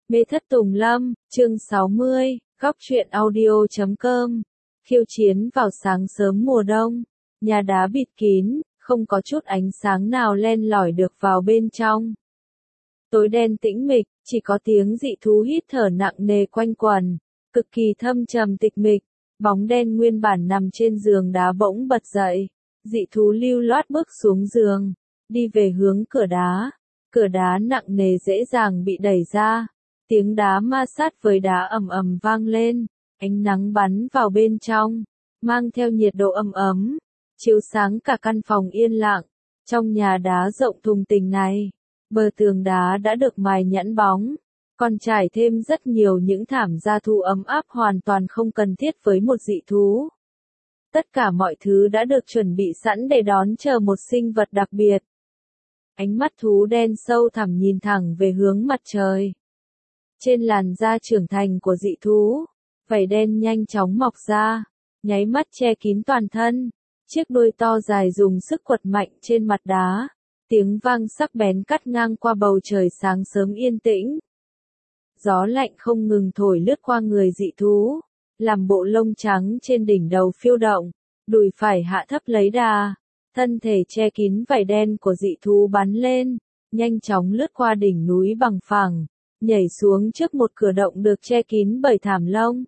Mê thất Tùng Lâm, chương 60, góc truyện audio.com. Khiêu chiến vào sáng sớm mùa đông, nhà đá bịt kín, không có chút ánh sáng nào len lỏi được vào bên trong. Tối đen tĩnh mịch, chỉ có tiếng dị thú hít thở nặng nề quanh quẩn, cực kỳ thâm trầm tịch mịch. Bóng đen nguyên bản nằm trên giường đá bỗng bật dậy, dị thú lưu loát bước xuống giường, đi về hướng cửa đá nặng nề dễ dàng bị đẩy ra. Tiếng đá ma sát với đá ầm ầm vang lên, ánh nắng bắn vào bên trong, mang theo nhiệt độ ấm ấm, chiếu sáng cả căn phòng yên lặng. Trong nhà đá rộng thùng thình này, bờ tường đá đã được mài nhẵn bóng, còn trải thêm rất nhiều những thảm gia thú ấm áp hoàn toàn không cần thiết với một dị thú. Tất cả mọi thứ đã được chuẩn bị sẵn để đón chờ một sinh vật đặc biệt. Ánh mắt thú đen sâu thẳm nhìn thẳng về hướng mặt trời. Trên làn da trưởng thành của dị thú, vảy đen nhanh chóng mọc ra, nháy mắt che kín toàn thân. Chiếc đuôi to dài dùng sức quật mạnh trên mặt đá, tiếng vang sắc bén cắt ngang qua bầu trời sáng sớm yên tĩnh. Gió lạnh không ngừng thổi lướt qua người dị thú, làm bộ lông trắng trên đỉnh đầu phiêu động, đùi phải hạ thấp lấy đà, thân thể che kín vảy đen của dị thú bắn lên, nhanh chóng lướt qua đỉnh núi bằng phẳng, nhảy xuống trước một cửa động được che kín bởi thảm lông.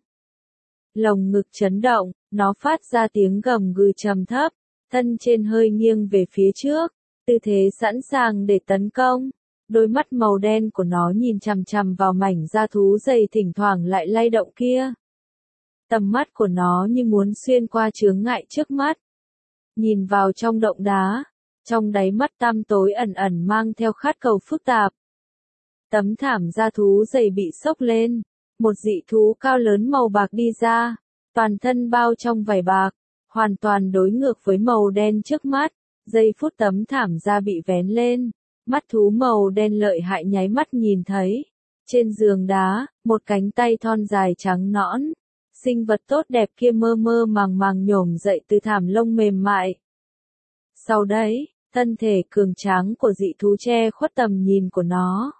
Lồng ngực chấn động, nó phát ra tiếng gầm gừ trầm thấp, thân trên hơi nghiêng về phía trước, tư thế sẵn sàng để tấn công. Đôi mắt màu đen của nó nhìn chằm chằm vào mảnh da thú dày thỉnh thoảng lại lay động kia. Tầm mắt của nó như muốn xuyên qua chướng ngại trước mắt. Nhìn vào trong động đá, trong đáy mắt tăm tối ẩn ẩn mang theo khát cầu phức tạp. Tấm thảm da thú dày bị xốc lên, một dị thú cao lớn màu bạc đi ra, toàn thân bao trong vảy bạc, hoàn toàn đối ngược với màu đen trước mắt. Giây phút tấm thảm da bị vén lên, mắt thú màu đen lợi hại nháy mắt nhìn thấy. Trên giường đá, một cánh tay thon dài trắng nõn, sinh vật tốt đẹp kia mơ mơ màng màng nhổm dậy từ thảm lông mềm mại. Sau đấy, thân thể cường tráng của dị thú che khuất tầm nhìn của nó.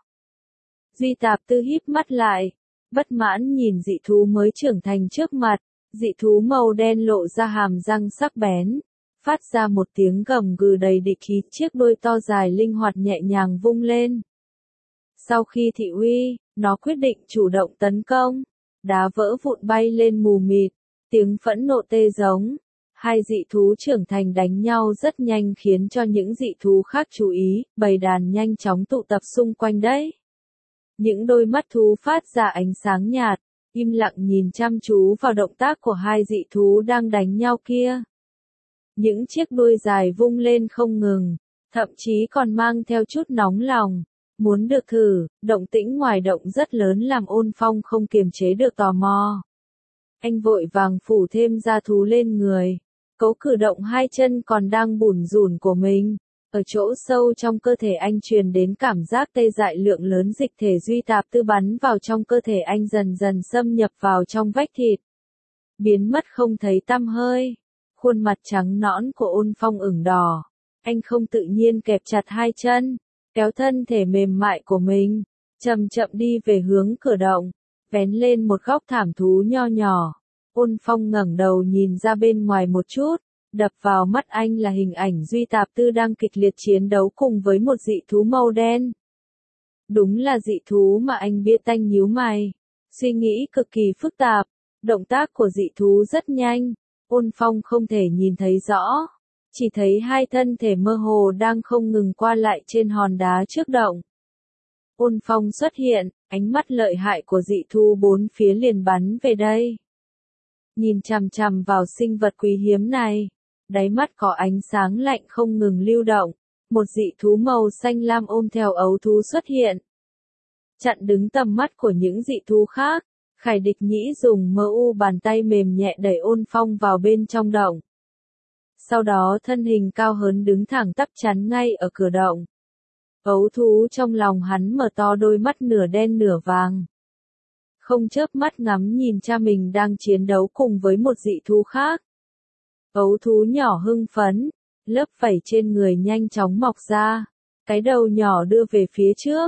Duy Tạp Tư híp mắt lại, bất mãn nhìn dị thú mới trưởng thành trước mặt. Dị thú màu đen lộ ra hàm răng sắc bén, phát ra một tiếng gầm gừ đầy địch khí, chiếc đuôi to dài linh hoạt nhẹ nhàng vung lên. Sau khi thị uy, nó quyết định chủ động tấn công. Đá vỡ vụn bay lên mù mịt, tiếng phẫn nộ tê giống. Hai dị thú trưởng thành đánh nhau rất nhanh khiến cho những dị thú khác chú ý, bầy đàn nhanh chóng tụ tập xung quanh đấy. Những đôi mắt thú phát ra ánh sáng nhạt, im lặng nhìn chăm chú vào động tác của hai dị thú đang đánh nhau kia. Những chiếc đuôi dài vung lên không ngừng, thậm chí còn mang theo chút nóng lòng. Muốn được thử, động tĩnh ngoài động rất lớn làm Ôn Phong không kiềm chế được tò mò. Anh vội vàng phủ thêm da thú lên người, cố cử động hai chân còn đang bủn rủn của mình. Ở chỗ sâu trong cơ thể anh truyền đến cảm giác tê dại, lượng lớn dịch thể Duy Tạp Tư bắn vào trong cơ thể anh dần dần xâm nhập vào trong vách thịt. Biến mất không thấy tăm hơi. Khuôn mặt trắng nõn của Ôn Phong ửng đỏ. Anh không tự nhiên kẹp chặt hai chân, kéo thân thể mềm mại của mình, chậm chậm đi về hướng cửa động, vén lên một góc thảm thú nho nhỏ. Ôn Phong ngẩng đầu nhìn ra bên ngoài một chút, đập vào mắt anh là hình ảnh Duy Tạp Tư đang kịch liệt chiến đấu cùng với một dị thú màu đen. Đúng là dị thú mà anh biết. Anh nhíu mày, suy nghĩ cực kỳ phức tạp, động tác của dị thú rất nhanh. Ôn Phong không thể nhìn thấy rõ, chỉ thấy hai thân thể mơ hồ đang không ngừng qua lại trên hòn đá trước động. Ôn Phong xuất hiện, ánh mắt lợi hại của dị thú bốn phía liền bắn về đây. Nhìn chằm chằm vào sinh vật quý hiếm này, đáy mắt có ánh sáng lạnh không ngừng lưu động. Một dị thú màu xanh lam ôm theo ấu thú xuất hiện, chặn đứng tầm mắt của những dị thú khác. Khải Địch Nhĩ dùng bàn tay mềm nhẹ đẩy Ôn Phong vào bên trong động. Sau đó thân hình cao hớn đứng thẳng tắp chắn ngay ở cửa động. Ấu thú trong lòng hắn mở to đôi mắt nửa đen nửa vàng. Không chớp mắt ngắm nhìn cha mình đang chiến đấu cùng với một dị thú khác. Ấu thú nhỏ hưng phấn, lớp vảy trên người nhanh chóng mọc ra. Cái đầu nhỏ đưa về phía trước,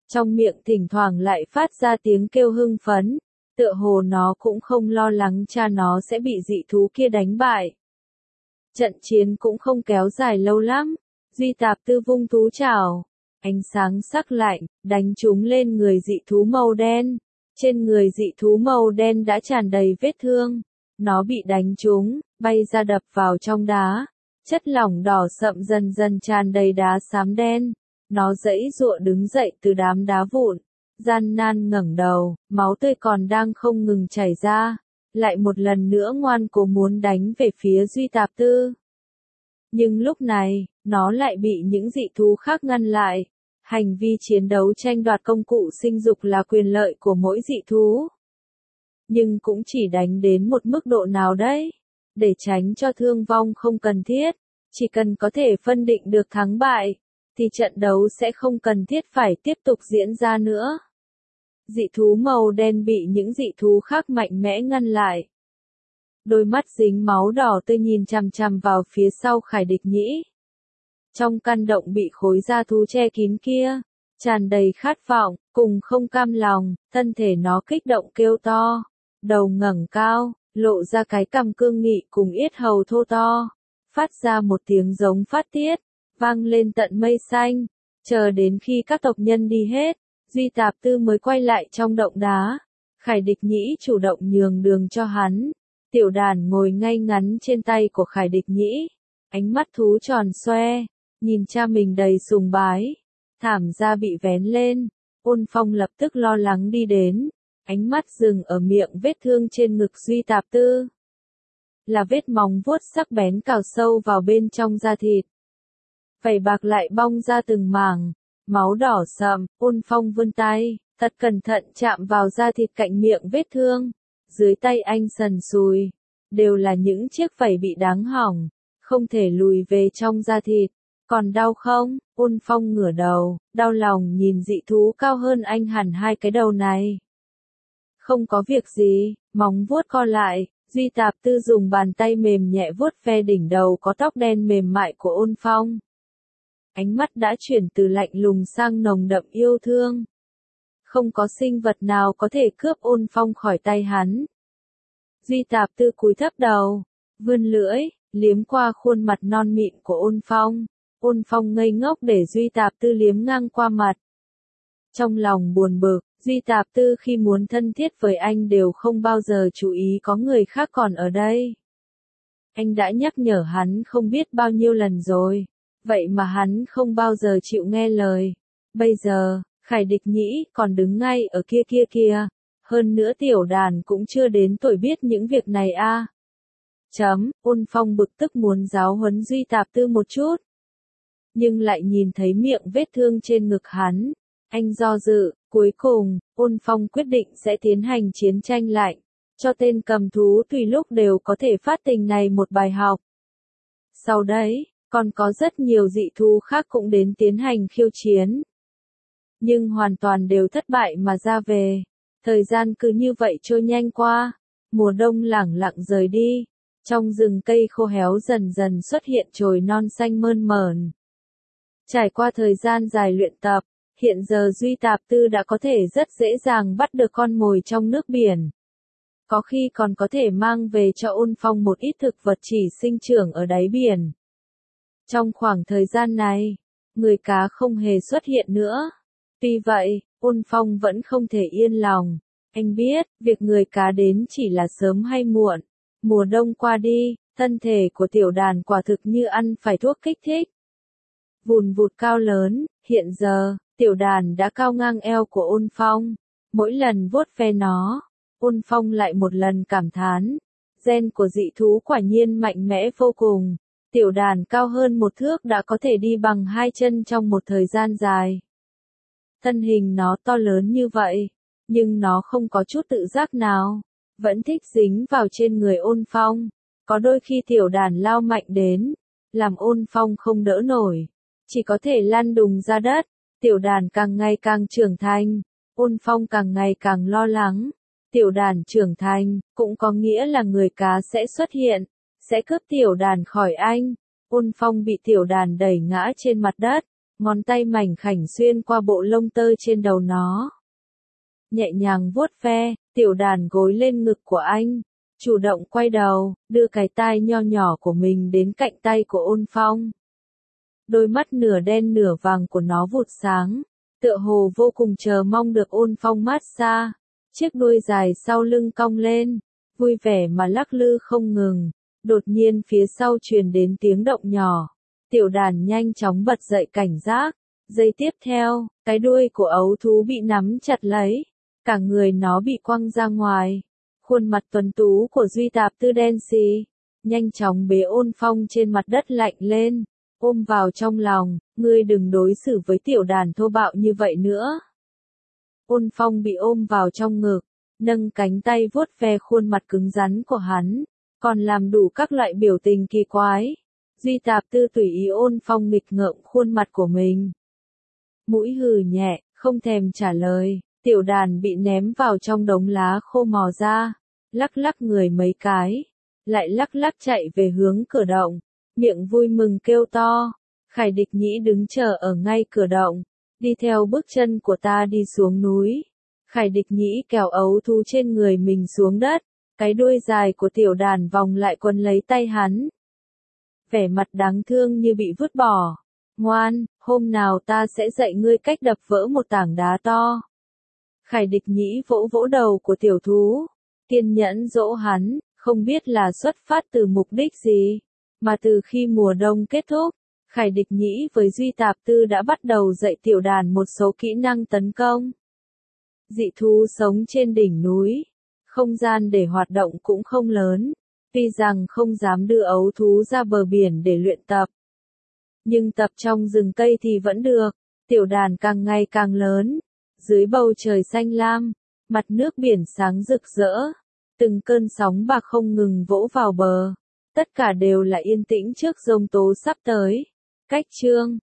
Trong miệng thỉnh thoảng lại phát ra tiếng kêu hưng phấn, tựa hồ nó cũng không lo lắng cha nó sẽ bị dị thú kia đánh bại. Trận chiến cũng không kéo dài lâu lắm, Duy Tạp Tư vung thú chảo, ánh sáng sắc lạnh, đánh trúng lên người dị thú màu đen. Trên người dị thú màu đen đã tràn đầy vết thương, nó bị đánh trúng, bay ra đập vào trong đá. Chất lỏng đỏ sậm dần dần tràn đầy đá xám đen, nó giãy giụa đứng dậy từ đám đá vụn, gian nan ngẩng đầu, máu tươi còn đang không ngừng chảy ra, lại một lần nữa ngoan cố muốn đánh về phía Duy Tạp Tư. Nhưng lúc này, nó lại bị những dị thú khác ngăn lại. Hành vi chiến đấu tranh đoạt công cụ sinh dục là quyền lợi của mỗi dị thú. Nhưng cũng chỉ đánh đến một mức độ nào đấy, để tránh cho thương vong không cần thiết. Chỉ cần có thể phân định được thắng bại, thì trận đấu sẽ không cần thiết phải tiếp tục diễn ra nữa. Dị thú màu đen bị những dị thú khác mạnh mẽ ngăn lại. Đôi mắt dính máu đỏ tươi nhìn chằm chằm vào phía sau Khải Địch Nhĩ. Trong căn động bị khối da thú che kín kia, tràn đầy khát vọng, cùng không cam lòng, thân thể nó kích động kêu to, đầu ngẩng cao, lộ ra cái cằm cương nghị cùng yết hầu thô to, phát ra một tiếng giống phát tiết, vang lên tận mây xanh, chờ đến khi các tộc nhân đi hết, Duy Tạp Tư mới quay lại trong động đá. Khải Địch Nhĩ chủ động nhường đường cho hắn. Tiểu đàn ngồi ngay ngắn trên tay của Khải Địch Nhĩ, ánh mắt thú tròn xoe, nhìn cha mình đầy sùng bái, thảm da bị vén lên. Ôn Phong lập tức lo lắng đi đến, ánh mắt dừng ở miệng vết thương trên ngực Duy Tạp Tư. Là vết móng vuốt sắc bén cào sâu vào bên trong da thịt. Vảy bạc lại bong ra từng mảng, máu đỏ sậm. Ôn Phong vươn tay, thật cẩn thận chạm vào da thịt cạnh miệng vết thương. Dưới tay anh sần sùi, đều là những chiếc vảy bị đáng hỏng, không thể lùi về trong da thịt. Còn đau không? Ôn Phong ngửa đầu, đau lòng nhìn dị thú cao hơn anh hẳn 2 cái đầu này. Không có việc gì, móng vuốt co lại, Duy Tạp Tư dùng bàn tay mềm nhẹ vuốt ve đỉnh đầu có tóc đen mềm mại của Ôn Phong. Ánh mắt đã chuyển từ lạnh lùng sang nồng đậm yêu thương. Không có sinh vật nào có thể cướp Ôn Phong khỏi tay hắn. Duy Tạp Tư cúi thấp đầu, vươn lưỡi, liếm qua khuôn mặt non mịn của Ôn Phong. Ôn Phong ngây ngốc để Duy Tạp Tư liếm ngang qua mặt. Trong lòng buồn bực, Duy Tạp Tư khi muốn thân thiết với anh đều không bao giờ chú ý có người khác còn ở đây. Anh đã nhắc nhở hắn không biết bao nhiêu lần rồi, vậy mà hắn không bao giờ chịu nghe lời. Bây giờ, Khải Địch Nhĩ còn đứng ngay ở kia kia kìa, hơn nữa tiểu đàn cũng chưa đến tuổi biết những việc này a. Ôn Phong bực tức muốn giáo huấn Duy Tạp Tư một chút. Nhưng lại nhìn thấy miệng vết thương trên ngực hắn. Anh do dự, cuối cùng, Ôn Phong quyết định sẽ tiến hành chiến tranh lạnh. Cho tên cầm thú tùy lúc đều có thể phát tình này một bài học. Sau đấy, còn có rất nhiều dị thú khác cũng đến tiến hành khiêu chiến. Nhưng hoàn toàn đều thất bại mà ra về. Thời gian cứ như vậy trôi nhanh qua. Mùa đông lẳng lặng rời đi. Trong rừng cây khô héo dần dần xuất hiện chồi non xanh mơn mởn. Trải qua thời gian dài luyện tập, hiện giờ Duy Tạp Tư đã có thể rất dễ dàng bắt được con mồi trong nước biển. Có khi còn có thể mang về cho Ôn Phong một ít thực vật chỉ sinh trưởng ở đáy biển. Trong khoảng thời gian này, người cá không hề xuất hiện nữa. Tuy vậy, Ôn Phong vẫn không thể yên lòng. Anh biết, việc người cá đến chỉ là sớm hay muộn. Mùa đông qua đi, thân thể của tiểu đàn quả thực như ăn phải thuốc kích thích. Vùn vụt cao lớn, hiện giờ, tiểu đàn đã cao ngang eo của Ôn Phong. Mỗi lần vuốt ve nó, Ôn Phong lại một lần cảm thán. Gen của dị thú quả nhiên mạnh mẽ vô cùng. Tiểu đàn cao hơn 1 thước đã có thể đi bằng 2 chân trong một thời gian dài. Thân hình nó to lớn như vậy, nhưng nó không có chút tự giác nào. Vẫn thích dính vào trên người Ôn Phong. Có đôi khi tiểu đàn lao mạnh đến, làm Ôn Phong không đỡ nổi. Chỉ có thể lăn đùng ra đất. Tiểu đàn càng ngày càng trưởng thành. Ôn Phong càng ngày càng lo lắng. Tiểu đàn trưởng thành, cũng có nghĩa là người cá sẽ xuất hiện, sẽ cướp tiểu đàn khỏi anh. Ôn Phong bị tiểu đàn đẩy ngã trên mặt đất. ngón tay mảnh khảnh xuyên qua bộ lông tơ trên đầu nó. Nhẹ nhàng vuốt ve, tiểu đàn gối lên ngực của anh, chủ động quay đầu, đưa cái tai nho nhỏ của mình đến cạnh tay của Ôn Phong. Đôi mắt nửa đen nửa vàng của nó vụt sáng, tựa hồ vô cùng chờ mong được Ôn Phong massage. Chiếc đuôi dài sau lưng cong lên, vui vẻ mà lắc lư không ngừng. Đột nhiên phía sau truyền đến tiếng động nhỏ. Tiểu đàn nhanh chóng bật dậy cảnh giác. Giây tiếp theo, cái đuôi của ấu thú bị nắm chặt lấy. Cả người nó bị quăng ra ngoài. Khuôn mặt tuấn tú của Duy Tạp Tư đen xì. Nhanh chóng bế Ôn Phong trên mặt đất lạnh lên. Ôm vào trong lòng, ngươi đừng đối xử với tiểu đàn thô bạo như vậy nữa. Ôn Phong bị ôm vào trong ngực, nâng cánh tay vuốt ve khuôn mặt cứng rắn của hắn, còn làm đủ các loại biểu tình kỳ quái. Duy Tạp Tư tùy ý Ôn Phong nghịch ngợm khuôn mặt của mình. Mũi hừ nhẹ, không thèm trả lời, tiểu đàn bị ném vào trong đống lá khô mò ra, lắc lắc người mấy cái, lại lắc lắc chạy về hướng cửa động, miệng vui mừng kêu to. Khải Địch Nhĩ đứng chờ ở ngay cửa động, đi theo bước chân của ta đi xuống núi. Khải Địch Nhĩ kéo ấu thú trên người mình xuống đất, cái đuôi dài của tiểu đàn vòng lại quấn lấy tay hắn. Vẻ mặt đáng thương như bị vứt bỏ. Ngoan, hôm nào ta sẽ dạy ngươi cách đập vỡ một tảng đá to. Khải Địch Nhĩ vỗ vỗ đầu của tiểu thú, kiên nhẫn dỗ hắn, không biết là xuất phát từ mục đích gì, mà từ khi mùa đông kết thúc, Khải Địch Nhĩ với Duy Tạp Tư đã bắt đầu dạy tiểu đàn một số kỹ năng tấn công. Dị thú sống trên đỉnh núi, không gian để hoạt động cũng không lớn, tuy rằng không dám đưa ấu thú ra bờ biển để luyện tập. Nhưng tập trong rừng cây thì vẫn được, tiểu đàn càng ngày càng lớn, dưới bầu trời xanh lam, mặt nước biển sáng rực rỡ, từng cơn sóng bạc không ngừng vỗ vào bờ, tất cả đều là yên tĩnh trước giông tố sắp tới. Cách chương